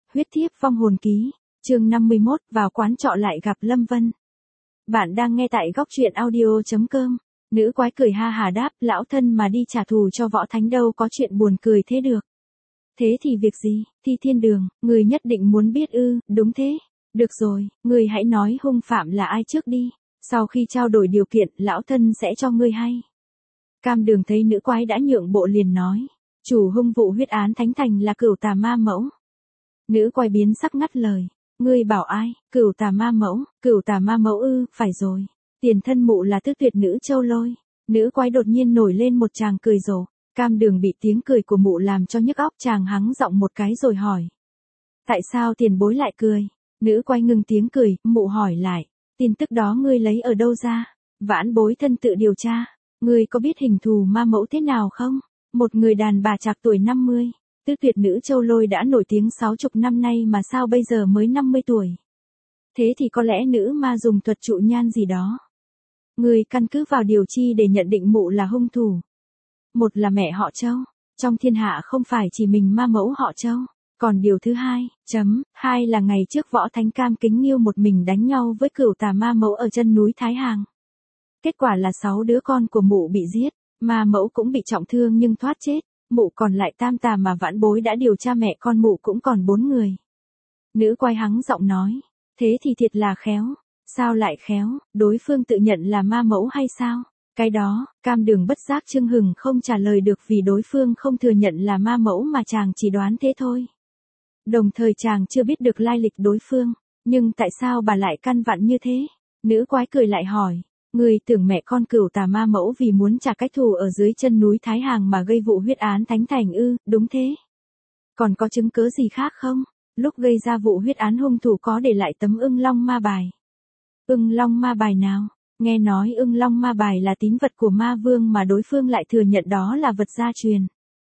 Huyết thiếp vong hồn ký, chương 51, vào quán trọ lại gặp Lâm Vân. Bạn đang nghe tại góc truyện audio.com. Nữ quái cười ha hà đáp, lão thân mà đi trả thù cho Võ Thánh đâu có chuyện buồn cười thế được. Thế thì việc gì, Thi Thiên Đường, người nhất định muốn biết ư? Đúng thế. Được rồi, người hãy nói hung phạm là ai trước đi. Sau khi trao đổi điều kiện, lão thân sẽ cho ngươi hay. Cam Đường thấy nữ quái đã nhượng bộ liền nói. Chủ hung vụ huyết án Thánh Thành là Cửu Tà Ma Mẫu. Nữ quái biến sắc ngắt lời. Ngươi bảo ai? Cửu Tà Ma Mẫu? Cửu Tà Ma Mẫu ư? Phải rồi. Tiền thân mụ là Tước Tuyệt Nữ Châu Lôi. Nữ quái đột nhiên nổi lên một tràng cười rộ. Cam Đường bị tiếng cười của mụ làm cho nhức óc, chàng hắng giọng một cái rồi hỏi. Tại sao tiền bối lại cười? Nữ quái ngừng tiếng cười, mụ hỏi lại. Tin tức đó ngươi lấy ở đâu ra? Vãn bối thân tự điều tra. Ngươi có biết hình thù ma mẫu thế nào không? Một người đàn bà trạc tuổi 50. Tước Tuyệt Nữ Châu Lôi đã nổi tiếng 60 năm nay mà sao bây giờ mới 50 tuổi? Thế thì có lẽ nữ ma dùng thuật trụ nhan gì đó. Ngươi căn cứ vào điều chi để nhận định mụ là hung thủ? Một là mẹ họ Châu. Trong thiên hạ không phải chỉ mình ma mẫu họ Châu. Còn điều thứ hai là ngày trước Võ Thánh Cam Kính Nghiêu một mình đánh nhau với Cửu Tà Ma Mẫu ở chân núi Thái Hàng. Kết quả là 6 đứa con của mụ bị giết, ma mẫu cũng bị trọng thương nhưng thoát chết, mụ còn lại tam tà mà vãn bối đã điều tra mẹ con mụ cũng còn 4 người. Nữ quái hắng giọng nói, thế thì thiệt là khéo. Sao lại khéo, đối phương tự nhận là ma mẫu hay sao? Cái đó, Cam Đường bất giác chưng hừng không trả lời được vì đối phương không thừa nhận là ma mẫu mà chàng chỉ đoán thế thôi. Đồng thời chàng chưa biết được lai lịch đối phương, nhưng tại sao bà lại căn vặn như thế? Nữ quái cười lại hỏi, người tưởng mẹ con Cửu Tà Ma Mẫu vì muốn trả cái thù ở dưới chân núi Thái Hàng mà gây vụ huyết án Thánh Thành ư? Đúng thế. Còn có chứng cớ gì khác không? Lúc gây ra vụ huyết án hung thủ có để lại tấm Ưng Long Ma Bài. Ưng Long Ma Bài nào? Nghe nói Ưng Long Ma Bài là tín vật của ma vương mà đối phương lại thừa nhận đó là vật gia truyền.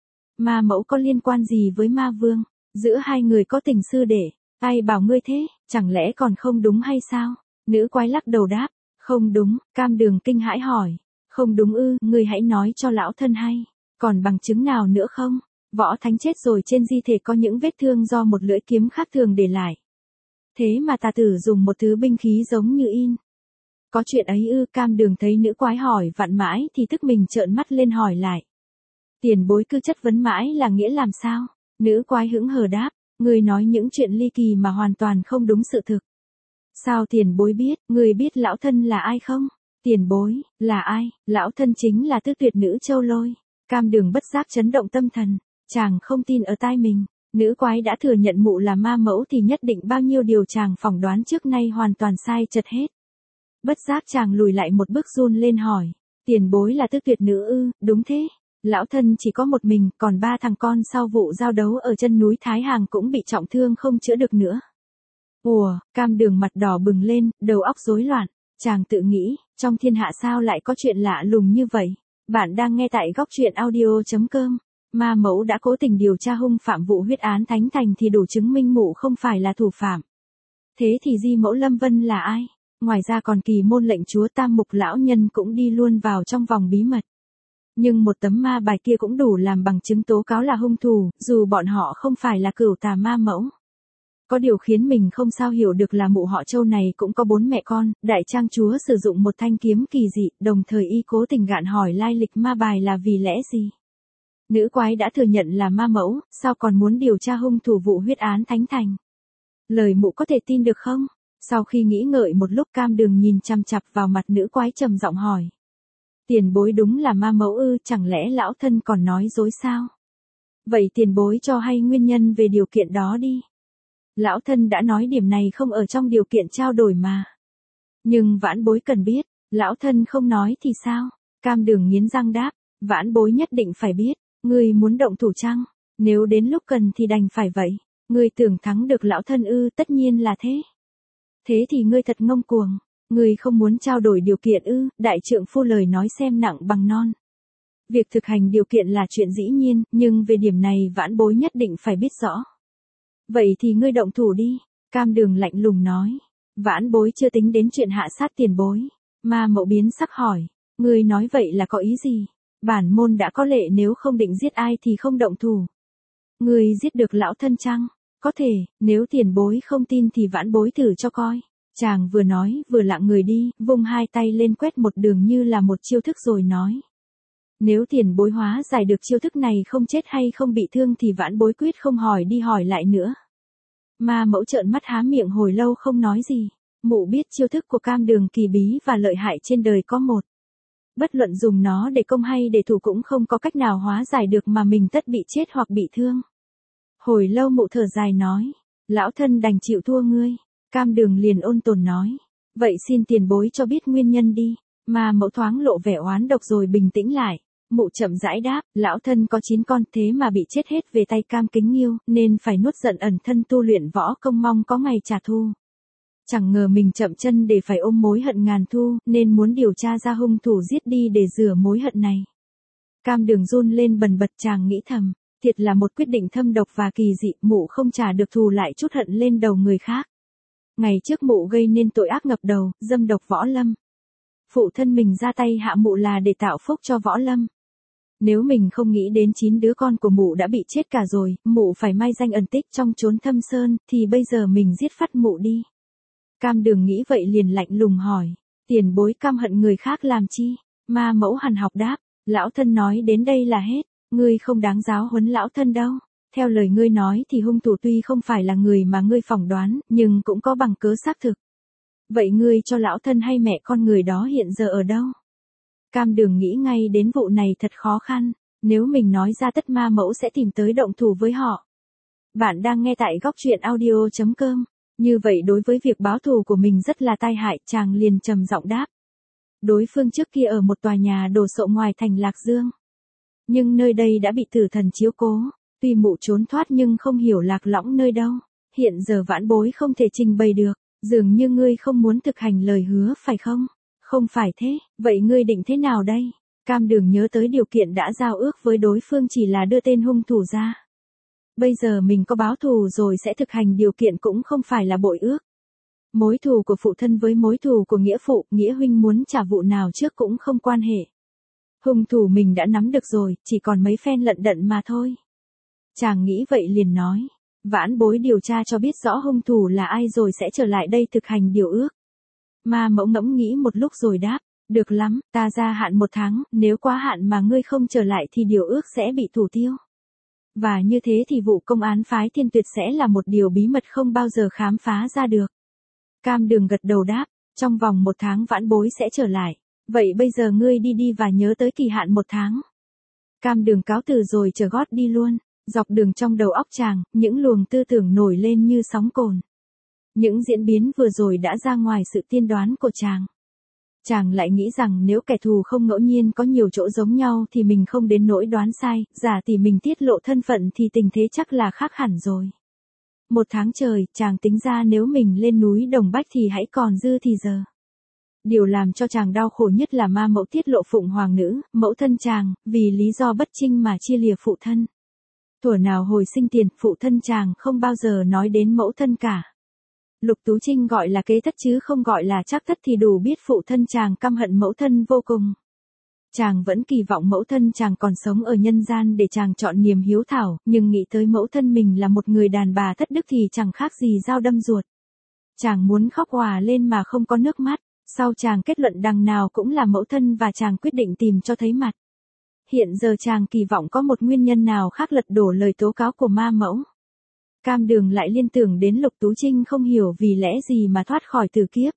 Ma mẫu có liên quan gì với ma vương? Giữa hai người có tình sư đệ, ai bảo ngươi thế, chẳng lẽ còn không đúng hay sao? Nữ quái lắc đầu đáp, không đúng. Cam Đường kinh hãi hỏi, không đúng ư? Ngươi hãy nói cho lão thân hay, còn bằng chứng nào nữa không? Võ Thánh chết rồi, trên di thể có những vết thương do một lưỡi kiếm khác thường để lại. Thế mà tà tử dùng một thứ binh khí giống như in. Có chuyện ấy ư? Cam Đường thấy nữ quái hỏi vặn mãi thì tức mình trợn mắt lên hỏi lại. Tiền bối cứ chất vấn mãi là nghĩa làm sao? Nữ quái hững hờ đáp, người nói những chuyện ly kỳ mà hoàn toàn không đúng sự thực. Sao tiền bối biết? Người biết lão thân là ai không? Tiền bối, là ai? Lão thân chính là Tước Tuyệt Nữ Châu Lôi. Cam Đường bất giác chấn động tâm thần, chàng không tin ở tai mình. Nữ quái đã thừa nhận mụ là ma mẫu thì nhất định bao nhiêu điều chàng phỏng đoán trước nay hoàn toàn sai chật hết. Bất giác chàng lùi lại một bước run lên hỏi, tiền bối là Tước Tuyệt Nữ ư? Đúng thế. Lão thân chỉ có một mình, còn 3 thằng con sau vụ giao đấu ở chân núi Thái Hàng cũng bị trọng thương không chữa được nữa. Ủa, Cam Đường mặt đỏ bừng lên, đầu óc rối loạn, chàng tự nghĩ, trong thiên hạ sao lại có chuyện lạ lùng như vậy? Bạn đang nghe tại góc truyện audio.com. Ma mẫu đã cố tình điều tra hung phạm vụ huyết án Thánh Thành thì đủ chứng minh mụ không phải là thủ phạm. Thế thì di mẫu Lâm Vân là ai? Ngoài ra còn Kỳ Môn lệnh chúa Tam Mục lão nhân cũng đi luôn vào trong vòng bí mật. Nhưng một tấm ma bài kia cũng đủ làm bằng chứng tố cáo là hung thủ, dù bọn họ không phải là Cửu Tà Ma Mẫu. Có điều khiến mình không sao hiểu được là mụ họ Châu này cũng có 4 mẹ con, đại trang chúa sử dụng một thanh kiếm kỳ dị, đồng thời y cố tình gạn hỏi lai lịch ma bài là vì lẽ gì. Nữ quái đã thừa nhận là ma mẫu, sao còn muốn điều tra hung thủ vụ huyết án Thánh Thành? Lời mụ có thể tin được không? Sau khi nghĩ ngợi một lúc, Cam Đường nhìn chằm chằm vào mặt nữ quái trầm giọng hỏi. Tiền bối đúng là ma mẫu ư? Chẳng lẽ lão thân còn nói dối sao? Vậy tiền bối cho hay nguyên nhân về điều kiện đó đi. Lão thân đã nói điểm này không ở trong điều kiện trao đổi mà. Nhưng vãn bối cần biết, lão thân không nói thì sao? Cam Đường nghiến răng đáp, vãn bối nhất định phải biết, ngươi muốn động thủ chăng? Nếu đến lúc cần thì đành phải vậy. Ngươi tưởng thắng được lão thân ư? Tất nhiên là thế. Thế thì ngươi thật ngông cuồng. Ngươi không muốn trao đổi điều kiện ư? Đại trượng phu lời nói xem nặng bằng non. Việc thực hành điều kiện là chuyện dĩ nhiên, nhưng về điểm này vãn bối nhất định phải biết rõ. Vậy thì ngươi động thủ đi. Cam Đường lạnh lùng nói. Vãn bối chưa tính đến chuyện hạ sát tiền bối. Ma mẫu biến sắc hỏi. Ngươi nói vậy là có ý gì? Bản môn đã có lệ nếu không định giết ai thì không động thủ. Ngươi giết được lão thân chăng? Có thể, nếu tiền bối không tin thì vãn bối thử cho coi. Chàng vừa nói vừa lặng người đi, vung hai tay lên quét một đường như là một chiêu thức rồi nói. Nếu tiền bối hóa giải được chiêu thức này không chết hay không bị thương thì vãn bối quyết không hỏi đi hỏi lại nữa. Ma mẫu trợn mắt há miệng hồi lâu không nói gì. Mụ biết chiêu thức của Cam Đường kỳ bí và lợi hại trên đời có một. Bất luận dùng nó để công hay để thủ cũng không có cách nào hóa giải được mà mình tất bị chết hoặc bị thương. Hồi lâu mụ thở dài nói. Lão thân đành chịu thua ngươi. Cam Đường liền ôn tồn nói. Vậy xin tiền bối cho biết nguyên nhân đi. Ma mẫu thoáng lộ vẻ oán độc rồi bình tĩnh lại. Mụ chậm rãi đáp, lão thân có 9 con thế mà bị chết hết về tay Cam Kính Nghiêu, nên phải nuốt giận ẩn thân tu luyện võ công mong có ngày trả thù. Chẳng ngờ mình chậm chân để phải ôm mối hận ngàn thu, nên muốn điều tra ra hung thủ giết đi để rửa mối hận này. Cam Đường run lên bần bật, chàng nghĩ thầm, thiệt là một quyết định thâm độc và kỳ dị, mụ không trả được thù lại trút hận lên đầu người khác. Ngày trước mụ gây nên tội ác ngập đầu, dâm độc Võ Lâm. Phụ thân mình ra tay hạ mụ là để tạo phúc cho Võ Lâm. Nếu mình không nghĩ đến 9 đứa con của mụ đã bị chết cả rồi, mụ phải mai danh ẩn tích trong chốn thâm sơn, thì bây giờ mình giết phát mụ đi. Cam Đường nghĩ vậy liền lạnh lùng hỏi, tiền bối căm hận người khác làm chi? Ma mẫu hằn học đáp, lão thân nói đến đây là hết, ngươi không đáng giáo huấn lão thân đâu. Theo lời ngươi nói thì hung thủ tuy không phải là người mà ngươi phỏng đoán, nhưng cũng có bằng cớ xác thực. Vậy ngươi cho lão thân hay mẹ con người đó hiện giờ ở đâu? Cam Đường nghĩ ngay đến vụ này thật khó khăn, nếu mình nói ra tất ma mẫu sẽ tìm tới động thủ với họ. Bạn đang nghe tại góc truyện audio.com. Như vậy đối với việc báo thù của mình rất là tai hại, chàng liền trầm giọng đáp. Đối phương trước kia ở một tòa nhà đồ sộ ngoài thành Lạc Dương. Nhưng nơi đây đã bị tử thần chiếu cố, tuy mụ trốn thoát nhưng không hiểu lạc lõng nơi đâu. Hiện giờ vãn bối không thể trình bày được, dường như ngươi không muốn thực hành lời hứa phải không? Không phải thế, vậy ngươi định thế nào đây? Cam Đường nhớ tới điều kiện đã giao ước với đối phương chỉ là đưa tên hung thủ ra. Bây giờ mình có báo thù rồi sẽ thực hành điều kiện cũng không phải là bội ước. Mối thù của phụ thân với mối thù của nghĩa phụ, nghĩa huynh muốn trả vụ nào trước cũng không quan hệ. Hung thủ mình đã nắm được rồi, chỉ còn mấy phen lận đận mà thôi. Chàng nghĩ vậy liền nói, vãn bối điều tra cho biết rõ hung thủ là ai rồi sẽ trở lại đây thực hành điều ước. Ma mẫu ngẫm nghĩ một lúc rồi đáp, được lắm, ta gia hạn 1 tháng, nếu quá hạn mà ngươi không trở lại thì điều ước sẽ bị thủ tiêu. Và như thế thì vụ công án phái Thiên Tuyệt sẽ là một điều bí mật không bao giờ khám phá ra được. Cam Đường gật đầu đáp, trong vòng 1 tháng vãn bối sẽ trở lại. Vậy bây giờ ngươi đi đi và nhớ tới kỳ hạn 1 tháng. Cam Đường cáo từ rồi chở gót đi luôn. Dọc đường trong đầu óc chàng, những luồng tư tưởng nổi lên như sóng cồn. Những diễn biến vừa rồi đã ra ngoài sự tiên đoán của chàng. Chàng lại nghĩ rằng nếu kẻ thù không ngẫu nhiên có nhiều chỗ giống nhau thì mình không đến nỗi đoán sai, giả tỷ mình tiết lộ thân phận thì tình thế chắc là khác hẳn rồi. 1 tháng trời, chàng tính ra nếu mình lên núi Đồng Bách thì hãy còn dư thì giờ. Điều làm cho chàng đau khổ nhất là ma mẫu tiết lộ Phụng Hoàng Nữ, mẫu thân chàng, vì lý do bất trinh mà chia lìa phụ thân. Thuở nào hồi sinh tiền, phụ thân chàng không bao giờ nói đến mẫu thân cả. Lục Tú Trinh gọi là kế thất chứ không gọi là trác thất thì đủ biết phụ thân chàng căm hận mẫu thân vô cùng. Chàng vẫn kỳ vọng mẫu thân chàng còn sống ở nhân gian để chàng chọn niềm hiếu thảo, nhưng nghĩ tới mẫu thân mình là một người đàn bà thất đức thì chẳng khác gì dao đâm ruột. Chàng muốn khóc òa lên mà không có nước mắt, sau chàng kết luận đằng nào cũng là mẫu thân và chàng quyết định tìm cho thấy mặt. Hiện giờ chàng kỳ vọng có một nguyên nhân nào khác lật đổ lời tố cáo của ma mẫu. Cam Đường lại liên tưởng đến Lục Tú Trinh không hiểu vì lẽ gì mà thoát khỏi tử kiếp.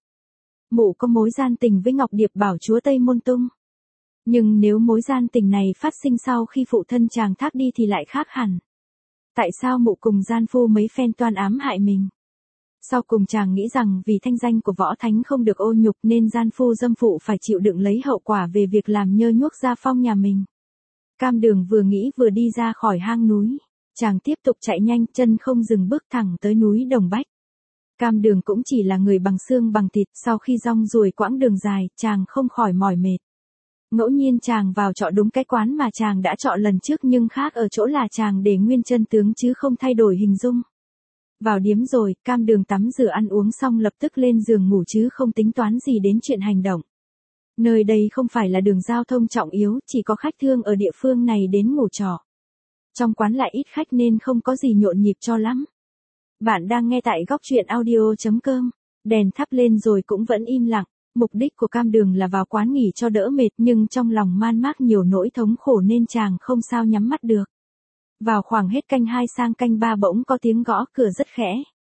Mụ có mối gian tình với Ngọc Điệp Bảo chúa Tây Môn Tung. Nhưng nếu mối gian tình này phát sinh sau khi phụ thân chàng thác đi thì lại khác hẳn. Tại sao mụ cùng gian phu mấy phen toan ám hại mình? Sau cùng chàng nghĩ rằng vì thanh danh của võ thánh không được ô nhục nên gian phu dâm phụ phải chịu đựng lấy hậu quả về việc làm nhơ nhuốc gia phong nhà mình. Cam Đường vừa nghĩ vừa đi ra khỏi hang núi. Chàng tiếp tục chạy nhanh, chân không dừng bước thẳng tới núi Đồng Bách. Cam Đường cũng chỉ là người bằng xương bằng thịt, sau khi rong ruổi quãng đường dài, chàng không khỏi mỏi mệt. Ngẫu nhiên chàng vào trọ đúng cái quán mà chàng đã chọn lần trước nhưng khác ở chỗ là chàng để nguyên chân tướng chứ không thay đổi hình dung. Vào điếm rồi, Cam Đường tắm rửa ăn uống xong lập tức lên giường ngủ chứ không tính toán gì đến chuyện hành động. Nơi đây không phải là đường giao thông trọng yếu, chỉ có khách thương ở địa phương này đến ngủ trọ. Trong quán lại ít khách nên không có gì nhộn nhịp cho lắm. Bạn đang nghe tại góc truyện audio.com. Đèn thắp lên rồi cũng vẫn im lặng. Mục đích của Cam Đường là vào quán nghỉ cho đỡ mệt, nhưng trong lòng man mác nhiều nỗi thống khổ nên chàng không sao nhắm mắt được. Vào khoảng hết canh 2 sang canh 3 bỗng có tiếng gõ cửa rất khẽ.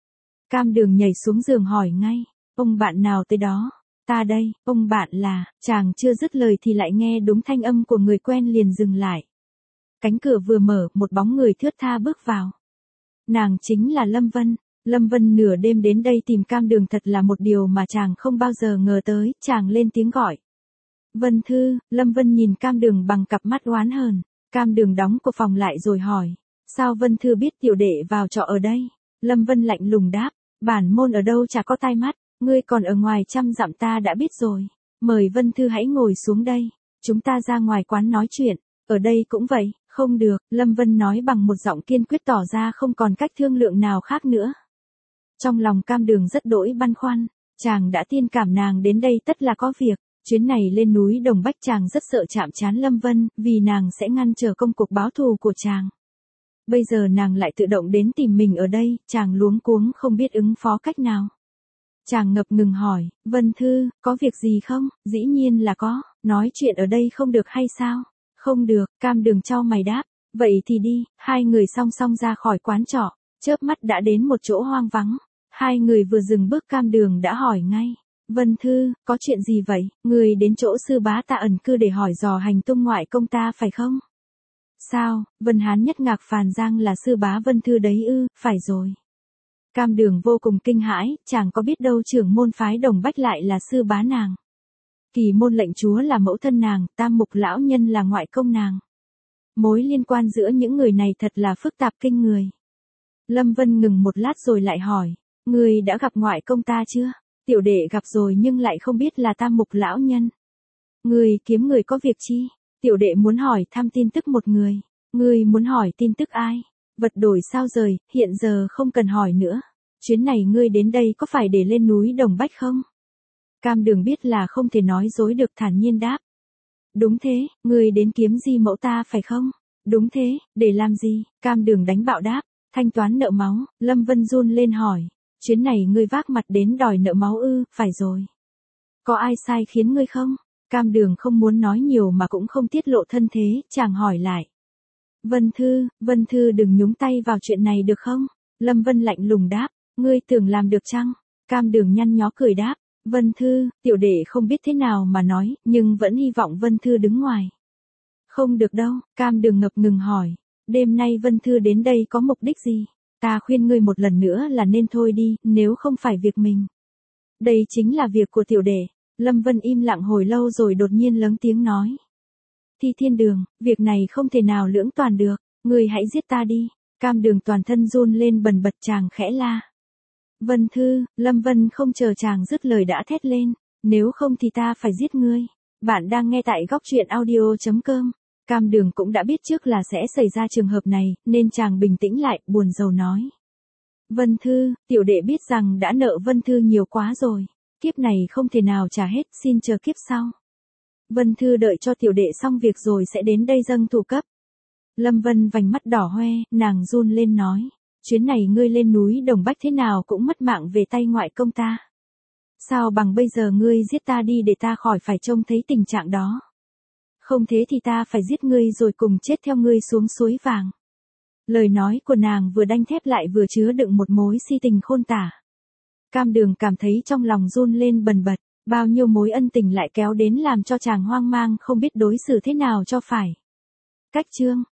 Cam Đường nhảy xuống giường hỏi ngay, ông bạn nào tới đó? Ta đây, ông bạn là, chàng chưa dứt lời thì lại nghe đúng thanh âm của người quen liền dừng lại. Cánh cửa vừa mở, một bóng người thướt tha bước vào. Nàng chính là Lâm Vân. Lâm Vân nửa đêm đến đây tìm Cam Đường thật là một điều mà chàng không bao giờ ngờ tới, chàng lên tiếng gọi. Vân Thư, Lâm Vân nhìn Cam Đường bằng cặp mắt oán hờn. Cam Đường đóng cửa phòng lại rồi hỏi, sao Vân Thư biết tiểu đệ vào trọ ở đây? Lâm Vân lạnh lùng đáp, bản môn ở đâu chả có tai mắt, ngươi còn ở ngoài trăm dặm ta đã biết rồi. Mời Vân Thư hãy ngồi xuống đây, chúng ta ra ngoài quán nói chuyện, ở đây cũng vậy. Không được, Lâm Vân nói bằng một giọng kiên quyết tỏ ra không còn cách thương lượng nào khác nữa. Trong lòng Cam Đường rất đỗi băn khoăn, chàng đã tiên cảm nàng đến đây tất là có việc, chuyến này lên núi Đồng Bách chàng rất sợ chạm trán Lâm Vân, vì nàng sẽ ngăn trở công cuộc báo thù của chàng. Bây giờ nàng lại tự động đến tìm mình ở đây, chàng luống cuống không biết ứng phó cách nào. Chàng ngập ngừng hỏi, Vân Thư, có việc gì không? Dĩ nhiên là có, nói chuyện ở đây không được hay sao? Không được, Cam Đường chau mày đáp, vậy thì đi. Hai người song song ra khỏi quán trọ, chớp mắt đã đến một chỗ hoang vắng. Hai người vừa dừng bước Cam Đường đã hỏi ngay, Vân Thư, có chuyện gì vậy? Người đến chỗ sư bá ta ẩn cư để hỏi dò hành tung ngoại công ta phải không? Sao, Vân Hán Nhất Ngạc Phàn Giang là sư bá Vân Thư đấy ư? Phải rồi. Cam Đường vô cùng kinh hãi, chàng có biết đâu trưởng môn phái Đồng Bách lại là sư bá nàng. Kỳ môn lệnh chúa là mẫu thân nàng, Tam Mục lão nhân là ngoại công nàng. Mối liên quan giữa những người này thật là phức tạp kinh người. Lâm Vân ngừng một lát rồi lại hỏi, người đã gặp ngoại công ta chưa? Tiểu đệ gặp rồi nhưng lại không biết là Tam Mục lão nhân. Người kiếm người có việc chi? Tiểu đệ muốn hỏi thăm tin tức một người. Người muốn hỏi tin tức ai? Vật đổi sao rời, hiện giờ không cần hỏi nữa. Chuyến này ngươi đến đây có phải để lên núi Đồng Bách không? Cam Đường biết là không thể nói dối được, thản nhiên đáp. Đúng thế, ngươi đến kiếm Di mẫu ta phải không? Đúng thế, để làm gì? Cam Đường đánh bạo đáp, thanh toán nợ máu. Lâm Vân run lên hỏi, chuyến này ngươi vác mặt đến đòi nợ máu ư? Phải rồi. Có ai sai khiến ngươi không? Cam Đường không muốn nói nhiều mà cũng không tiết lộ thân thế, chàng hỏi lại. Vân Thư đừng nhúng tay vào chuyện này được không? Lâm Vân lạnh lùng đáp, ngươi tưởng làm được chăng? Cam Đường nhăn nhó cười đáp, Vân Thư, tiểu đệ không biết thế nào mà nói, nhưng vẫn hy vọng Vân Thư đứng ngoài. Không được đâu, Cam Đường ngập ngừng hỏi, đêm nay Vân Thư đến đây có mục đích gì? Ta khuyên ngươi một lần nữa là nên thôi đi, nếu không phải việc mình. Đây chính là việc của tiểu đệ. Lâm Vân im lặng hồi lâu rồi đột nhiên lớn tiếng nói. Thi Thiên Đường, việc này không thể nào lưỡng toàn được, ngươi hãy giết ta đi. Cam Đường toàn thân run lên bần bật, chàng khẽ la. Vân Thư, Lâm Vân không chờ chàng dứt lời đã thét lên, nếu không thì ta phải giết ngươi. Bạn đang nghe tại góc truyện audio.com. Cam Đường cũng đã biết trước là sẽ xảy ra trường hợp này, nên chàng bình tĩnh lại, buồn rầu nói. Vân Thư, tiểu đệ biết rằng đã nợ Vân Thư nhiều quá rồi. Kiếp này không thể nào trả hết, xin chờ kiếp sau. Vân Thư đợi cho tiểu đệ xong việc rồi sẽ đến đây dâng thù cấp. Lâm Vân vành mắt đỏ hoe, nàng run lên nói. Chuyến này ngươi lên núi Đồng Bách thế nào cũng mất mạng về tay ngoại công ta. Sao bằng bây giờ ngươi giết ta đi để ta khỏi phải trông thấy tình trạng đó. Không thế thì ta phải giết ngươi rồi cùng chết theo ngươi xuống suối vàng. Lời nói của nàng vừa đanh thép lại vừa chứa đựng một mối si tình khôn tả. Cam Đường cảm thấy trong lòng run lên bần bật, bao nhiêu mối ân tình lại kéo đến làm cho chàng hoang mang không biết đối xử thế nào cho phải. Cách chương